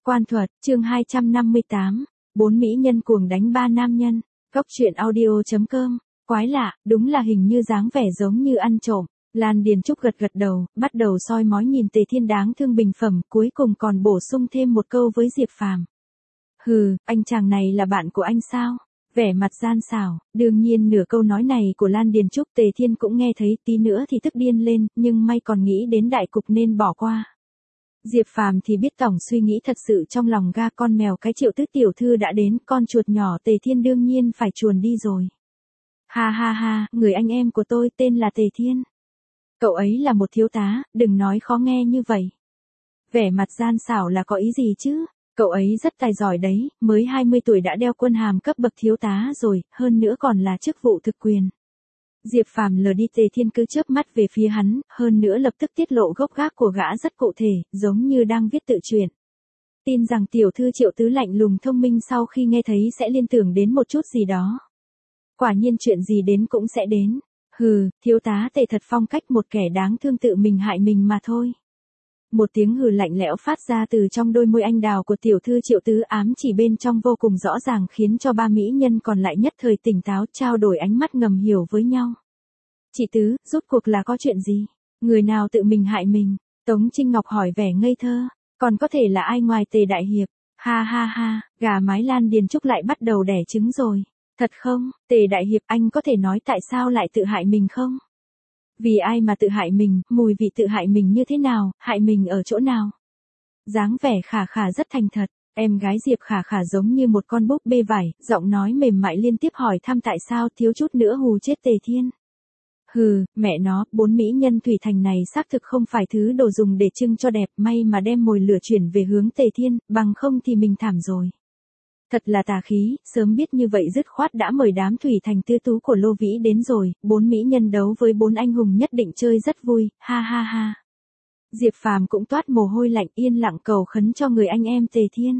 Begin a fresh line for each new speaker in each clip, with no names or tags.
Quan thuật, chương 258, 4 mỹ nhân cuồng đánh 3 nam nhân. Cốc truyện audio.com. Quái lạ, đúng là hình như dáng vẻ giống như ăn trộm. Lan Điền Trúc gật gật đầu, bắt đầu soi mói nhìn Tề Thiên đáng thương bình phẩm, cuối cùng còn bổ sung thêm một câu với Diệp Phàm. Hừ, anh chàng này là bạn của anh sao? Vẻ mặt gian xảo, đương nhiên nửa câu nói này của Lan Điền Trúc Tề Thiên cũng nghe thấy, tí nữa thì tức điên lên, nhưng may còn nghĩ đến đại cục nên bỏ qua. Diệp Phàm thì biết tổng suy nghĩ thật sự trong lòng ga con mèo cái Triệu Tứ tiểu thư đã đến, con chuột nhỏ Tề Thiên đương nhiên phải chuồn đi rồi. Ha ha ha, người anh em của tôi tên là Tề Thiên. Cậu ấy là một thiếu tá, đừng nói khó nghe như vậy. Vẻ mặt gian xảo là có ý gì chứ? Cậu ấy rất tài giỏi đấy, mới 20 tuổi đã đeo quân hàm cấp bậc thiếu tá rồi, hơn nữa còn là chức vụ thực quyền. Diệp Phàm lờ đi Tề Thiên cứ chớp mắt về phía hắn, hơn nữa lập tức tiết lộ gốc gác của gã rất cụ thể, giống như đang viết tự truyện. Tin rằng tiểu thư Triệu Tứ lạnh lùng thông minh sau khi nghe thấy sẽ liên tưởng đến một chút gì đó. Quả nhiên chuyện gì đến cũng sẽ đến. Hừ, thiếu tá Tề thật phong cách một kẻ đáng thương tự mình hại mình mà thôi. Một tiếng hừ lạnh lẽo phát ra từ trong đôi môi anh đào của tiểu thư Triệu Tứ, ám chỉ bên trong vô cùng rõ ràng, khiến cho ba mỹ nhân còn lại nhất thời tỉnh táo, trao đổi ánh mắt ngầm hiểu với nhau. Chị Tứ, rốt cuộc là có chuyện gì? Người nào tự mình hại mình? Tống Trinh Ngọc hỏi vẻ ngây thơ. Còn có thể là ai ngoài Tề đại hiệp? Ha ha ha, gà mái Lan Điền Trúc lại bắt đầu đẻ trứng rồi. Thật không? Tề đại hiệp, anh có thể nói tại sao lại tự hại mình không? Vì ai mà tự hại mình, mùi vị tự hại mình như thế nào, hại mình ở chỗ nào? Dáng vẻ Khả Khả rất thành thật, em gái Diệp Khả Khả giống như một con búp bê vải, giọng nói mềm mại liên tiếp hỏi thăm tại sao, thiếu chút nữa hù chết Tề Thiên. Hừ, mẹ nó, 4 mỹ nhân thủy thành này xác thực không phải thứ đồ dùng để trưng cho đẹp, may mà đem mồi lửa chuyển về hướng Tề Thiên, bằng không thì mình thảm rồi. Thật là tà khí, sớm biết như vậy dứt khoát đã mời đám thủy thành tư tú của Lô Vĩ đến rồi, 4 mỹ nhân đấu với 4 anh hùng nhất định chơi rất vui, ha ha ha. Diệp Phàm cũng toát mồ hôi lạnh, yên lặng cầu khấn cho người anh em Tề Thiên.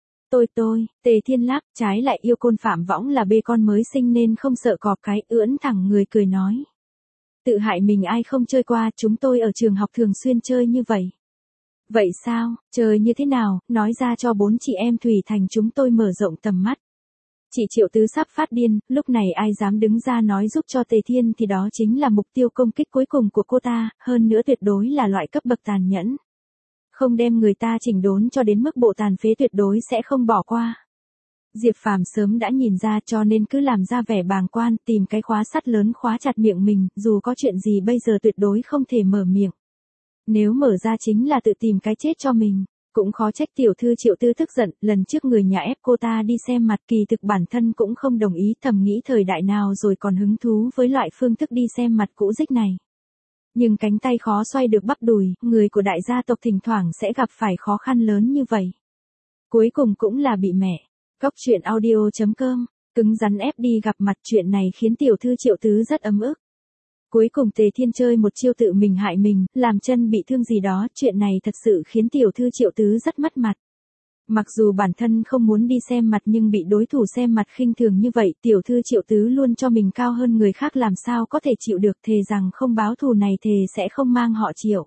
Tôi, Tề Thiên lắc, trái lại yêu Côn Phạm Võng là bê con mới sinh nên không sợ cọp cái, ưỡn thẳng người cười nói. Tự hại mình ai không chơi qua, chúng tôi ở trường học thường xuyên chơi như vậy. Vậy sao, chơi như thế nào, nói ra cho 4 chị em thủy thành chúng tôi mở rộng tầm mắt. Chị Triệu Tứ sắp phát điên, lúc này ai dám đứng ra nói giúp cho Tề Thiên thì đó chính là mục tiêu công kích cuối cùng của cô ta, hơn nữa tuyệt đối là loại cấp bậc tàn nhẫn. Không đem người ta chỉnh đốn cho đến mức bộ tàn phế tuyệt đối sẽ không bỏ qua. Diệp Phàm sớm đã nhìn ra cho nên cứ làm ra vẻ bàng quan, tìm cái khóa sắt lớn khóa chặt miệng mình, dù có chuyện gì bây giờ tuyệt đối không thể mở miệng. Nếu mở ra chính là tự tìm cái chết cho mình. Cũng khó trách tiểu thư Triệu Tư tức giận, lần trước người nhà ép cô ta đi xem mặt, kỳ thực bản thân cũng không đồng ý, thầm nghĩ thời đại nào rồi còn hứng thú với loại phương thức đi xem mặt cũ rích này. Nhưng cánh tay khó xoay được bắp đùi, người của đại gia tộc thỉnh thoảng sẽ gặp phải khó khăn lớn như vậy. Cuối cùng cũng là bị mẹ. Cốc truyện audio.com, cứng rắn ép đi gặp mặt, chuyện này khiến tiểu thư Triệu Tứ rất ấm ức. Cuối cùng Tề Thiên chơi một chiêu tự mình hại mình, làm chân bị thương gì đó, chuyện này thật sự khiến tiểu thư Triệu Tứ rất mất mặt. Mặc dù bản thân không muốn đi xem mặt nhưng bị đối thủ xem mặt khinh thường như vậy, tiểu thư Triệu Tứ luôn cho mình cao hơn người khác làm sao có thể chịu được, thề rằng không báo thù này thề sẽ không mang họ Triệu.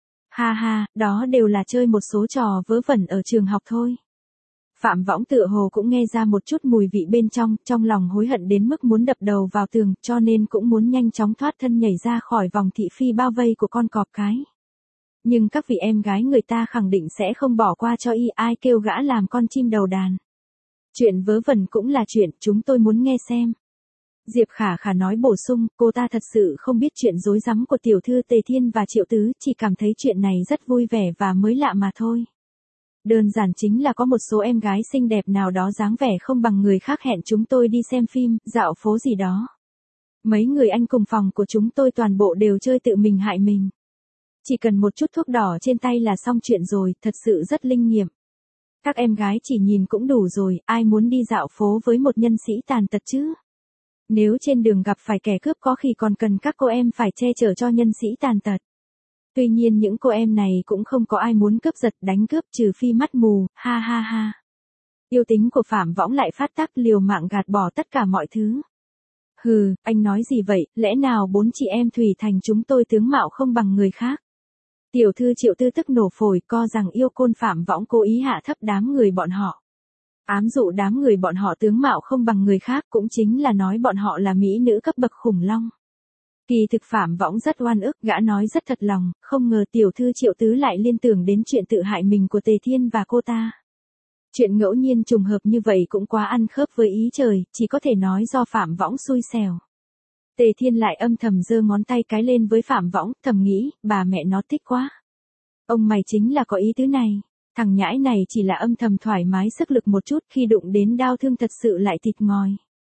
Ha ha, đó đều là chơi một số trò vớ vẩn ở trường học thôi. Phạm Võng tựa hồ cũng nghe ra một chút mùi vị bên trong lòng hối hận đến mức muốn đập đầu vào tường, cho nên cũng muốn nhanh chóng thoát thân nhảy ra khỏi vòng thị phi bao vây của con cọp cái. Nhưng các vị em gái người ta khẳng định sẽ không bỏ qua cho y, ai kêu gã làm con chim đầu đàn. Chuyện vớ vẩn cũng là chuyện chúng tôi muốn nghe xem. Diệp Khả Khả nói bổ sung, cô ta thật sự không biết chuyện rối rắm của tiểu thư Tề Thiên và Triệu Tứ, chỉ cảm thấy chuyện này rất vui vẻ và mới lạ mà thôi. Đơn giản chính là có một số em gái xinh đẹp nào đó dáng vẻ không bằng người khác hẹn chúng tôi đi xem phim, dạo phố gì đó. Mấy người anh cùng phòng của chúng tôi toàn bộ đều chơi tự mình hại mình. Chỉ cần một chút thuốc đỏ trên tay là xong chuyện rồi, thật sự rất linh nghiệm. Các em gái chỉ nhìn cũng đủ rồi, ai muốn đi dạo phố với một nhân sĩ tàn tật chứ? Nếu trên đường gặp phải kẻ cướp có khi còn cần các cô em phải che chở cho nhân sĩ tàn tật. Tuy nhiên những cô em này cũng không có ai muốn cướp giật đánh cướp trừ phi mắt mù, ha ha ha. Yêu tính của Phạm Võng lại phát tác, liều mạng gạt bỏ tất cả mọi thứ. Hừ, anh nói gì vậy, lẽ nào 4 chị em thủy thành chúng tôi tướng mạo không bằng người khác? Tiểu thư Triệu Tư tức nổ phổi, co rằng Yêu Côn Phạm Võng cố ý hạ thấp đám người bọn họ. Ám dụ đám người bọn họ tướng mạo không bằng người khác, cũng chính là nói bọn họ là mỹ nữ cấp bậc khủng long. Kỳ thực Phạm Võng rất oan ức, gã nói rất thật lòng, không ngờ tiểu thư Triệu Tứ lại liên tưởng đến chuyện tự hại mình của Tề Thiên và cô ta. Chuyện ngẫu nhiên trùng hợp như vậy cũng quá ăn khớp với ý trời, chỉ có thể nói do Phạm Võng xui xẻo. Tề Thiên lại âm thầm giơ ngón tay cái lên với Phạm Võng, thầm nghĩ, bà mẹ nó thích quá. Ông mày chính là có ý tứ này. Thằng nhãi này chỉ là âm thầm thoải mái sức lực một chút, khi đụng đến đau thương thật sự lại thịt ngòi.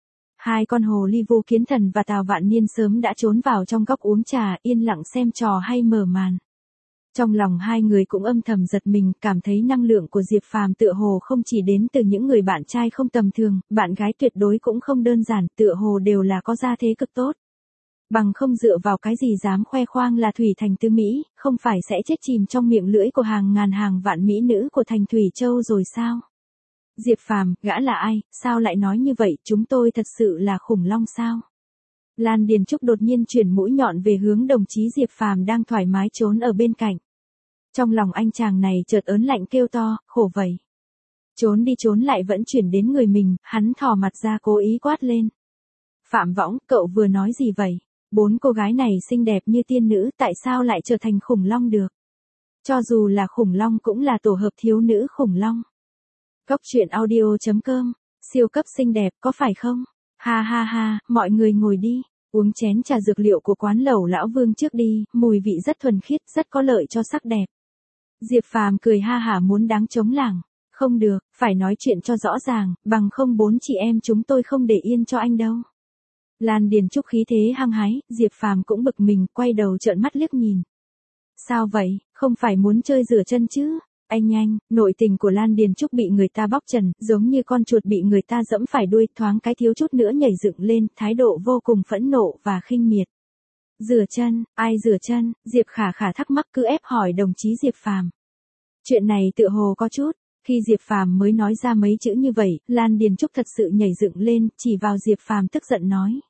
Hai con hồ ly Vu Kiến Thần và Tào Vạn Niên sớm đã trốn vào trong góc uống trà, yên lặng xem trò hay mở màn. Trong lòng hai người cũng âm thầm giật mình, cảm thấy năng lượng của Diệp Phàm tựa hồ không chỉ đến từ những người bạn trai không tầm thường, bạn gái tuyệt đối cũng không đơn giản, tựa hồ đều là có gia thế cực tốt. Bằng không dựa vào cái gì dám khoe khoang là Thủy Thành Tứ Mỹ, không phải sẽ chết chìm trong miệng lưỡi của hàng ngàn hàng vạn mỹ nữ của thành Thủy Châu rồi sao? Diệp Phàm, gã là ai, sao lại nói như vậy, chúng tôi thật sự là khủng long sao? Lan Điền Trúc đột nhiên chuyển mũi nhọn về hướng đồng chí Diệp Phàm đang thoải mái trốn ở bên cạnh. Trong lòng anh chàng này chợt ớn lạnh kêu to, khổ vậy. Trốn đi trốn lại vẫn chuyển đến người mình, hắn thò mặt ra cố ý quát lên. Phạm Võng, cậu vừa nói gì vậy? 4 cô gái này xinh đẹp như tiên nữ, tại sao lại trở thành khủng long được? Cho dù là khủng long cũng là tổ hợp thiếu nữ khủng long. Cốc truyện audio.com, siêu cấp xinh đẹp có phải không? Ha ha ha, mọi người ngồi đi, uống chén trà dược liệu của quán lẩu lão Vương trước đi, mùi vị rất thuần khiết, rất có lợi cho sắc đẹp. Diệp Phàm cười ha hả muốn đáng chống lảng. Không được, phải nói chuyện cho rõ ràng, bằng không 4 chị em chúng tôi không để yên cho anh đâu. Lan Điền Trúc khí thế hăng hái, Diệp Phàm cũng bực mình, quay đầu trợn mắt liếc nhìn. Sao vậy, không phải muốn chơi rửa chân chứ? Anh nhanh, nội tình của Lan Điền Trúc bị người ta bóc trần, giống như con chuột bị người ta giẫm phải đuôi, thoáng cái thiếu chút nữa nhảy dựng lên, thái độ vô cùng phẫn nộ và khinh miệt. Rửa chân, ai rửa chân? Diệp Khả Khả thắc mắc cứ ép hỏi đồng chí Diệp Phàm. Chuyện này tựa hồ có chút. Khi Diệp Phàm mới nói ra mấy chữ như vậy, Lan Điền Trúc thật sự nhảy dựng lên, chỉ vào Diệp Phàm tức giận nói.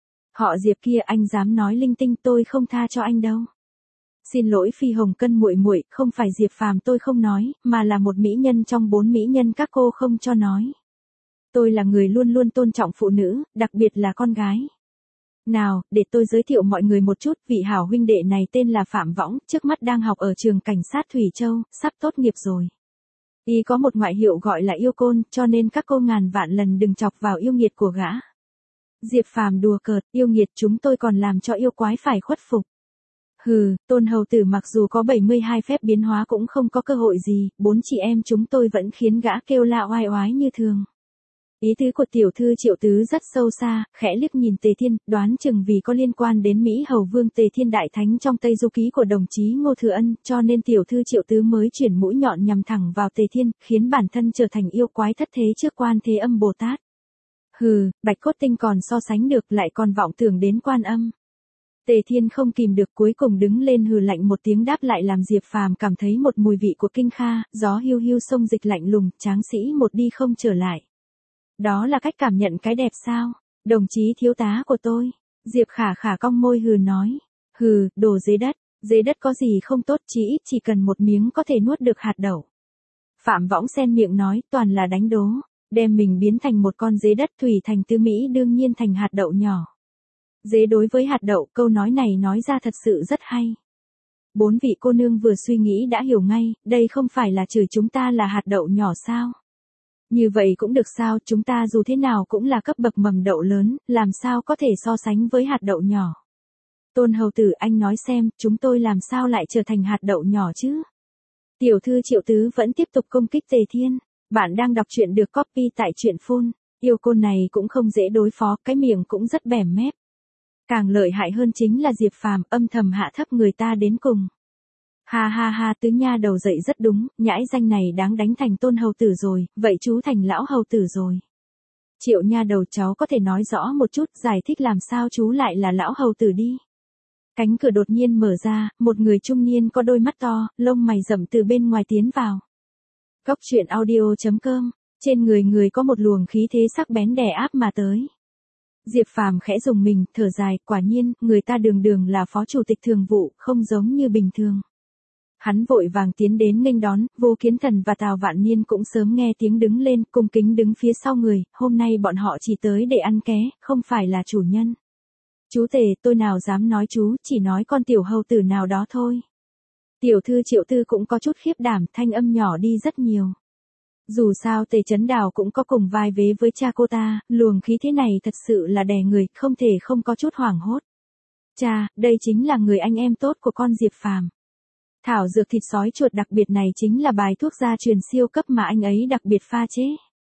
Họ Diệp kia, anh dám nói linh tinh, tôi không tha cho anh đâu. Xin lỗi Phi Hồng Cân muội muội, không phải Diệp Phàm tôi không nói, mà là một mỹ nhân trong 4 mỹ nhân các cô không cho nói. Tôi là người luôn luôn tôn trọng phụ nữ, đặc biệt là con gái. Nào, để tôi giới thiệu mọi người một chút, vị hảo huynh đệ này tên là Phạm Võng, trước mắt đang học ở trường cảnh sát Thủy Châu, sắp tốt nghiệp rồi. Y có một ngoại hiệu gọi là yêu côn, cho nên các cô ngàn vạn lần đừng chọc vào yêu nghiệt của gã. Diệp Phàm đùa cợt, yêu nghiệt chúng tôi còn làm cho yêu quái phải khuất phục. Hừ, Tôn hầu tử mặc dù có 72 phép biến hóa cũng không có cơ hội gì, 4 chị em chúng tôi vẫn khiến gã kêu la oai oái như thường. Ý tứ của tiểu thư Triệu Tứ rất sâu xa, khẽ liếc nhìn Tề Thiên, đoán chừng vì có liên quan đến Mỹ Hầu Vương Tề Thiên Đại Thánh trong Tây Du Ký của đồng chí Ngô Thừa Ân, cho nên tiểu thư Triệu Tứ mới chuyển mũi nhọn nhằm thẳng vào Tề Thiên, khiến bản thân trở thành yêu quái thất thế trước Quan Thế Âm Bồ Tát. Hừ, Bạch Cốt Tinh còn so sánh được, lại còn vọng tưởng đến Quan Âm. Tề Thiên không kìm được cuối cùng đứng lên hừ lạnh một tiếng đáp lại, làm Diệp Phàm cảm thấy một mùi vị của kinh kha, gió hiu hiu sông dịch lạnh lùng, tráng sĩ một đi không trở lại. Đó là cách cảm nhận cái đẹp sao? Đồng chí thiếu tá của tôi. Diệp Khả Khả cong môi hừ nói. Hừ, đồ dưới đất có gì không tốt, chỉ cần một miếng có thể nuốt được hạt đậu. Phạm Võng xen miệng nói, toàn là đánh đố. Đem mình biến thành một con dế đất, Thủy Thành Tứ Mỹ đương nhiên thành hạt đậu nhỏ. Dế đối với hạt đậu, câu nói này nói ra thật sự rất hay. 4 vị cô nương vừa suy nghĩ đã hiểu ngay, đây không phải là chửi chúng ta là hạt đậu nhỏ sao? Như vậy cũng được sao, chúng ta dù thế nào cũng là cấp bậc mầm đậu lớn, làm sao có thể so sánh với hạt đậu nhỏ. Tôn hầu tử, anh nói xem, chúng tôi làm sao lại trở thành hạt đậu nhỏ chứ? Tiểu thư Triệu Tứ vẫn tiếp tục công kích Tề Thiên. Bạn đang đọc truyện được copy tại truyện phun. Yêu côn này cũng không dễ đối phó, cái miệng cũng rất bẻm mép. Càng lợi hại hơn chính là Diệp Phàm âm thầm hạ thấp người ta đến cùng. Ha ha ha, Tứ nha đầu dậy rất đúng, nhãi danh này đáng đánh thành Tôn hầu tử rồi, vậy chú thành lão hầu tử rồi. Triệu nha đầu, cháu có thể nói rõ một chút, giải thích làm sao chú lại là lão hầu tử đi. Cánh cửa đột nhiên mở ra, một người trung niên có đôi mắt to, lông mày rậm từ bên ngoài tiến vào. Cốc truyện audio.com, trên người có một luồng khí thế sắc bén đè áp mà tới. Diệp Phàm khẽ dùng mình, thở dài, quả nhiên, người ta đường đường là phó chủ tịch thường vụ, không giống như bình thường. Hắn vội vàng tiến đến nghênh đón, Vô Kiến Thần và Tào Vạn Niên cũng sớm nghe tiếng đứng lên, cung kính đứng phía sau người, hôm nay bọn họ chỉ tới để ăn ké, không phải là chủ nhân. Chú Tề, tôi nào dám nói chú, chỉ nói con tiểu hầu tử nào đó thôi. Tiểu thư Triệu Tư cũng có chút khiếp đảm, thanh âm nhỏ đi rất nhiều. Dù sao Tề Chấn Đào cũng có cùng vai vế với cha cô ta, luồng khí thế này thật sự là đè người, không thể không có chút hoảng hốt. Cha, đây chính là người anh em tốt của con Diệp Phàm. Thảo dược thịt sói chuột đặc biệt này chính là bài thuốc gia truyền siêu cấp mà anh ấy đặc biệt pha chế.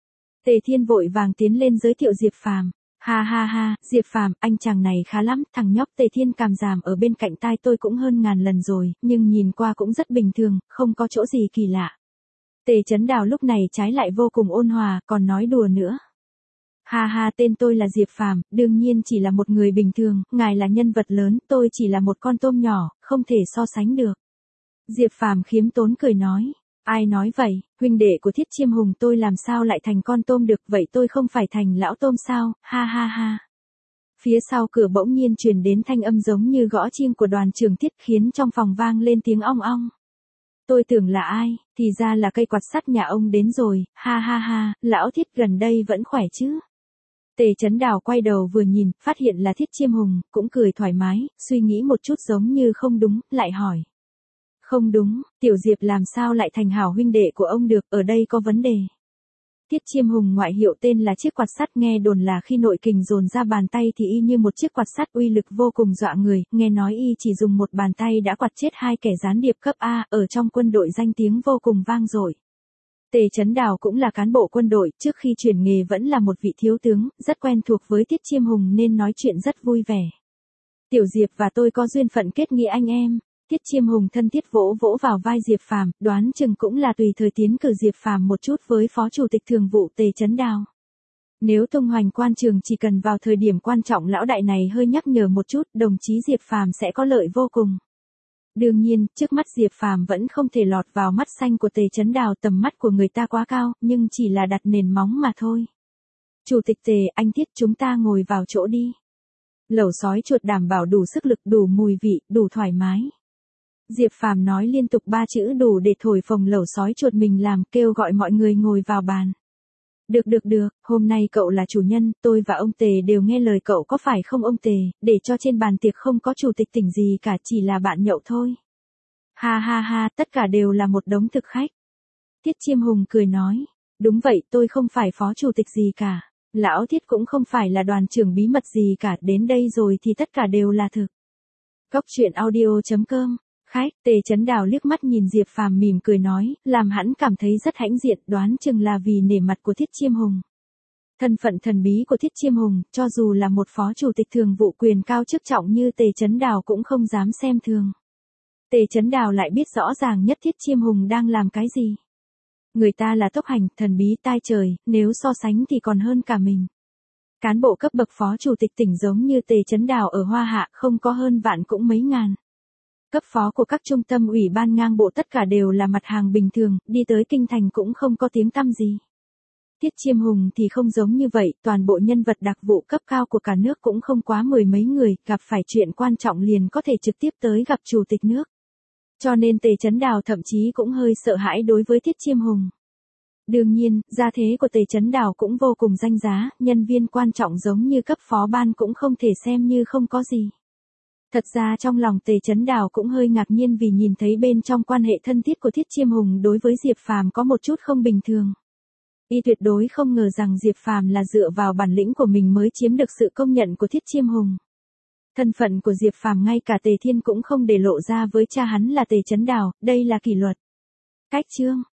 Tề Thiên vội vàng tiến lên giới thiệu Diệp Phàm. Ha ha ha, Diệp Phàm, anh chàng này khá lắm, thằng nhóc Tề Thiên càm giảm ở bên cạnh tai tôi cũng hơn ngàn lần rồi, nhưng nhìn qua cũng rất bình thường, không có chỗ gì kỳ lạ. Tề Chấn Đào lúc này trái lại vô cùng ôn hòa, còn nói đùa nữa. Ha ha, tên tôi là Diệp Phàm, đương nhiên chỉ là một người bình thường, ngài là nhân vật lớn, tôi chỉ là một con tôm nhỏ, không thể so sánh được. Diệp Phàm khiêm tốn cười nói. Ai nói vậy, huynh đệ của Thiết Chiêm Hùng tôi làm sao lại thành con tôm được, vậy tôi không phải thành lão tôm sao, ha ha ha. Phía sau cửa bỗng nhiên truyền đến thanh âm giống như gõ chiêng của đoàn trưởng Thiết khiến trong phòng vang lên tiếng ong ong. Tôi tưởng là ai, thì ra là cây quạt sắt nhà ông đến rồi, ha ha ha, lão Thiết gần đây vẫn khỏe chứ. Tề Chấn Đào quay đầu vừa nhìn, phát hiện là Thiết Chiêm Hùng, cũng cười thoải mái, suy nghĩ một chút giống như không đúng, lại hỏi. Không đúng, Tiểu Diệp làm sao lại thành hảo huynh đệ của ông được, ở đây có vấn đề. Thiết Chiêm Hùng ngoại hiệu tên là chiếc quạt sắt, nghe đồn là khi nội kình dồn ra bàn tay thì y như một chiếc quạt sắt, uy lực vô cùng dọa người, nghe nói y chỉ dùng một bàn tay đã quạt chết 2 kẻ gián điệp cấp A, ở trong quân đội danh tiếng vô cùng vang dội. Tề Chấn Đào cũng là cán bộ quân đội, trước khi chuyển nghề vẫn là một vị thiếu tướng, rất quen thuộc với Thiết Chiêm Hùng nên nói chuyện rất vui vẻ. Tiểu Diệp và tôi có duyên phận kết nghĩa anh em. Thiết Chiêm Hùng thân thiết vỗ vỗ vào vai Diệp Phàm, đoán chừng cũng là tùy thời tiến cử Diệp Phàm một chút với phó chủ tịch thường vụ Tề Chấn Đào. Nếu tung hoành quan trường chỉ cần vào thời điểm quan trọng lão đại này hơi nhắc nhở một chút, đồng chí Diệp Phàm sẽ có lợi vô cùng. Đương nhiên, trước mắt Diệp Phàm vẫn không thể lọt vào mắt xanh của Tề Chấn Đào, tầm mắt của người ta quá cao, nhưng chỉ là đặt nền móng mà thôi. Chủ tịch Tề, anh Thiết, chúng ta ngồi vào chỗ đi. Lẩu sói chuột đảm bảo đủ sức lực, đủ mùi vị, đủ thoải mái. Diệp Phàm nói liên tục 3 chữ đủ để thổi phồng lẩu sói chuột mình làm, kêu gọi mọi người ngồi vào bàn. Được, hôm nay cậu là chủ nhân, tôi và ông Tề đều nghe lời cậu có phải không ông Tề, để cho trên bàn tiệc không có chủ tịch tỉnh gì cả, chỉ là bạn nhậu thôi. Ha ha ha, tất cả đều là một đống thực khách. Thiết Chiêm Hùng cười nói, đúng vậy, tôi không phải phó chủ tịch gì cả. Lão Thiết cũng không phải là đoàn trưởng bí mật gì cả, đến đây rồi thì tất cả đều là thực. Cốc truyện audio.com. Khách, Tề Chấn Đào liếc mắt nhìn Diệp Phàm mỉm cười nói, làm hắn cảm thấy rất hãnh diện, đoán chừng là vì nể mặt của Thiết Chiêm Hùng. Thân phận thần bí của Thiết Chiêm Hùng, cho dù là một phó chủ tịch thường vụ quyền cao chức trọng như Tề Chấn Đào cũng không dám xem thường. Tề Chấn Đào lại biết rõ ràng nhất Thiết Chiêm Hùng đang làm cái gì. Người ta là tốc hành, thần bí tai trời, nếu so sánh thì còn hơn cả mình. Cán bộ cấp bậc phó chủ tịch tỉnh giống như Tề Chấn Đào ở Hoa Hạ không có hơn vạn cũng mấy ngàn. Cấp phó của các trung tâm ủy ban ngang bộ tất cả đều là mặt hàng bình thường, đi tới kinh thành cũng không có tiếng tăm gì. Thiết Chiêm Hùng thì không giống như vậy, toàn bộ nhân vật đặc vụ cấp cao của cả nước cũng không quá 10 mấy người, gặp phải chuyện quan trọng liền có thể trực tiếp tới gặp chủ tịch nước. Cho nên Tề Chấn Đào thậm chí cũng hơi sợ hãi đối với Thiết Chiêm Hùng. Đương nhiên, gia thế của Tề Chấn Đào cũng vô cùng danh giá, nhân viên quan trọng giống như cấp phó ban cũng không thể xem như không có gì. Thật ra trong lòng Tề Chấn Đào cũng hơi ngạc nhiên vì nhìn thấy bên trong quan hệ thân thiết của Thiết Chiêm Hùng đối với Diệp Phàm có một chút không bình thường. Y tuyệt đối không ngờ rằng Diệp Phàm là dựa vào bản lĩnh của mình mới chiếm được sự công nhận của Thiết Chiêm Hùng. Thân phận của Diệp Phàm ngay cả Tề Thiên cũng không để lộ ra với cha hắn là Tề Chấn Đào, đây là kỷ luật. Cách chương